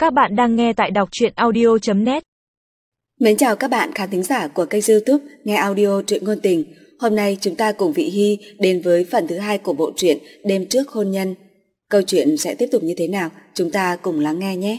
Các bạn đang nghe tại đọc truyện audio.net. Mến chào các bạn khán thính giả của kênh YouTube Nghe Audio Truyện Ngôn Tình. Hôm nay chúng ta cùng Vị Hy đến với phần thứ 2 của bộ truyện Đêm Trước Hôn Nhân. Câu chuyện sẽ tiếp tục như thế nào? Chúng ta cùng lắng nghe nhé.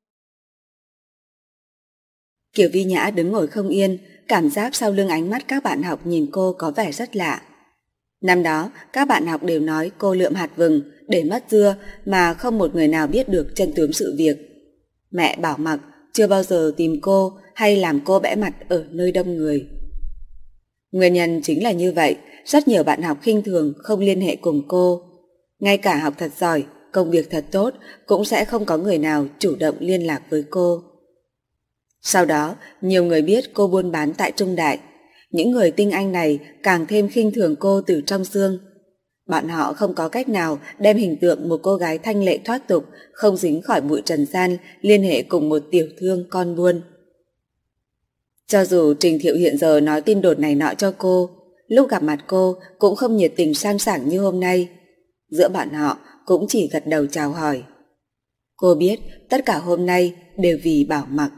Kiều Vi Nhã đứng ngồi không yên, cảm giác sau lưng ánh mắt các bạn học nhìn cô có vẻ rất lạ. Năm đó, các bạn học đều nói cô lượm hạt vừng để mất dưa mà không một người nào biết được chân tướng sự việc. Mẹ Bảo Mặc chưa bao giờ tìm cô hay làm cô bẽ mặt ở nơi đông người. Nguyên nhân chính là như vậy, rất nhiều bạn học khinh thường không liên hệ cùng cô. Ngay cả học thật giỏi, công việc thật tốt cũng sẽ không có người nào chủ động liên lạc với cô. Sau đó, nhiều người biết cô buôn bán tại Trung Đại. Những người tinh anh này càng thêm khinh thường cô từ trong xương. Bọn họ không có cách nào đem hình tượng một cô gái thanh lệ thoát tục, không dính khỏi bụi trần gian liên hệ cùng một tiểu thương con buôn. Cho dù Trình Thiệu hiện giờ nói tin đồn này nọ cho cô, lúc gặp mặt cô cũng không nhiệt tình sang sảng như hôm nay. Giữa bọn họ cũng chỉ gật đầu chào hỏi. Cô biết tất cả hôm nay đều vì Bảo Mặc.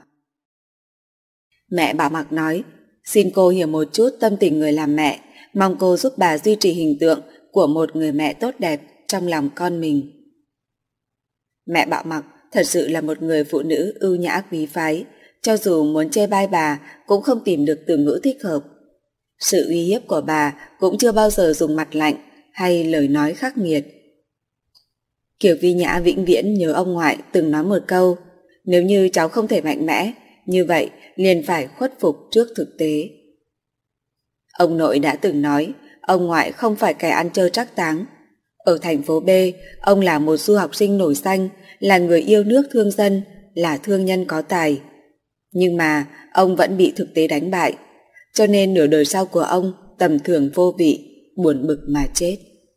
Mẹ Bảo Mặc nói, xin cô hiểu một chút tâm tình người làm mẹ, mong cô giúp bà duy trì hình tượng của một người mẹ tốt đẹp trong lòng con mình. Mẹ Bảo Mặc thật sự là một người phụ nữ ưu nhã quý phái, cho dù muốn chê bai bà cũng không tìm được từ ngữ thích hợp. Sự uy hiếp của bà cũng chưa bao giờ dùng mặt lạnh hay lời nói khắc nghiệt. Kiều Vi Nhã vĩnh viễn nhớ ông ngoại từng nói một câu, nếu như cháu không thể mạnh mẽ, như vậy liền phải khuất phục trước thực tế. Ông nội đã từng nói, ông ngoại không phải kẻ ăn chơi trác táng. Ở thành phố B, ông là một du học sinh nổi danh, là người yêu nước thương dân, là thương nhân có tài. Nhưng mà ông vẫn bị thực tế đánh bại, cho nên nửa đời sau của ông tầm thường vô vị, buồn bực mà chết.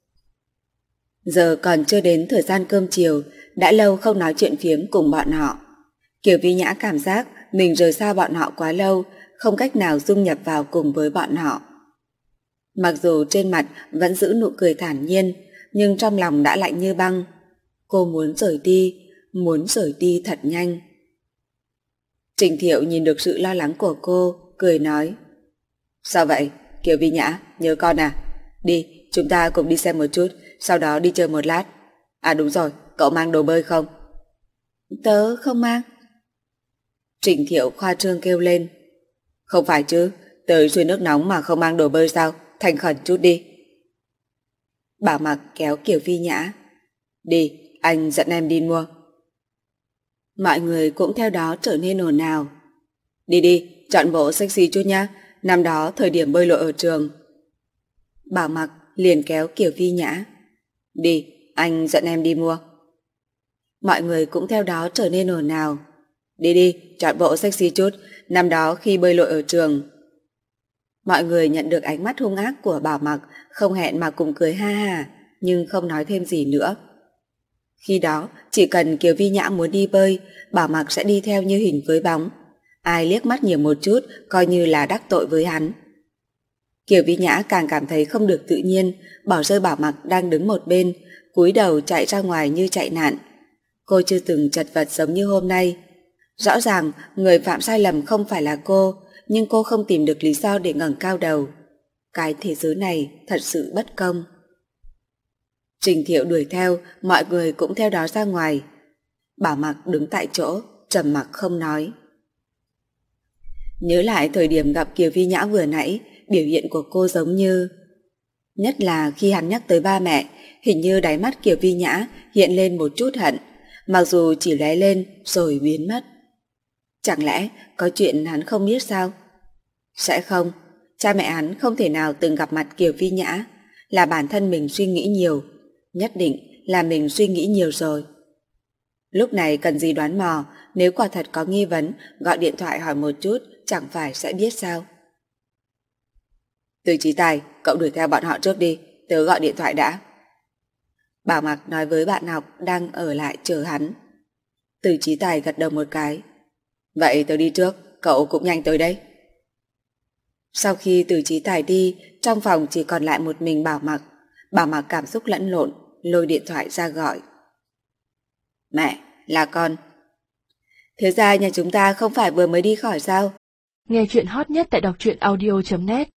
Giờ còn chưa đến thời gian cơm chiều, đã lâu không nói chuyện phiếm cùng bọn họ. Kiều Vi Nhã cảm giác mình rời xa bọn họ quá lâu, không cách nào dung nhập vào cùng với bọn họ. Mặc dù trên mặt vẫn giữ nụ cười thản nhiên, nhưng trong lòng đã lạnh như băng. Cô muốn rời đi thật nhanh. Trình Thiệu nhìn được sự lo lắng của cô, cười nói, sao vậy, Kiều Vi Nhã, nhớ con à? Đi, chúng ta cùng đi xem một chút, sau đó đi chơi một lát. À đúng rồi, cậu mang đồ bơi không? Tớ không mang. Trình Thiệu khoa trương kêu lên, không phải chứ, tới suối nước nóng mà không mang đồ bơi sao? Thành khẩn chút đi. Bảo Mặc kéo Kiều Vi Nhã, đi, anh dẫn em đi mua. Mọi người cũng theo đó trở nên ồn ào. Đi đi, chọn bộ sexy chút nhá, năm đó thời điểm bơi lội ở trường. Bảo Mặc liền kéo Kiều Vi Nhã, đi, anh dẫn em đi mua. Mọi người cũng theo đó trở nên ồn ào. Đi đi, chọn bộ sexy chút, năm đó khi bơi lội ở trường. Mọi người nhận được ánh mắt hung ác của Bảo Mặc, không hẹn mà cùng cười ha ha, nhưng không nói thêm gì nữa. Khi đó, chỉ cần Kiều Vi Nhã muốn đi bơi, Bảo Mặc sẽ đi theo như hình với bóng. Ai liếc mắt nhiều một chút, coi như là đắc tội với hắn. Kiều Vi Nhã càng cảm thấy không được tự nhiên, bỏ rơi Bảo Mặc đang đứng một bên, cúi đầu chạy ra ngoài như chạy nạn. Cô chưa từng chật vật giống như hôm nay. Rõ ràng người phạm sai lầm không phải là cô, nhưng cô không tìm được lý do để ngẩng cao đầu. Cái thế giới này thật sự bất công. Trình Thiệu đuổi theo, mọi người cũng theo đó ra ngoài. Bảo Mặc đứng tại chỗ, trầm mặc không nói. Nhớ lại thời điểm gặp Kiều Vi Nhã vừa nãy, biểu hiện của cô giống như... Nhất là khi hắn nhắc tới ba mẹ, hình như đáy mắt Kiều Vi Nhã hiện lên một chút hận, mặc dù chỉ lóe lên rồi biến mất. Chẳng lẽ có chuyện hắn không biết sao? Sẽ không, cha mẹ hắn không thể nào từng gặp mặt Kiều Vi Nhã, là bản thân mình suy nghĩ nhiều, nhất định là mình suy nghĩ nhiều rồi. Lúc này cần gì đoán mò, nếu quả thật có nghi vấn, gọi điện thoại hỏi một chút, chẳng phải sẽ biết sao? Từ Chí Tài, cậu đuổi theo bọn họ trước đi, tớ gọi điện thoại đã. Bảo Mặc nói với bạn học đang ở lại chờ hắn. Từ Chí Tài gật đầu một cái. Vậy tớ đi trước, cậu cũng nhanh tới đấy. Sau khi Từ Chí Tài đi, trong phòng chỉ còn lại một mình Bảo Mặc. Bảo Mặc cảm xúc lẫn lộn, lôi điện thoại ra gọi. Mẹ, là con. Thế ra nhà chúng ta không phải vừa mới đi khỏi sao? Nghe chuyện hot nhất tại đọc truyện audio.net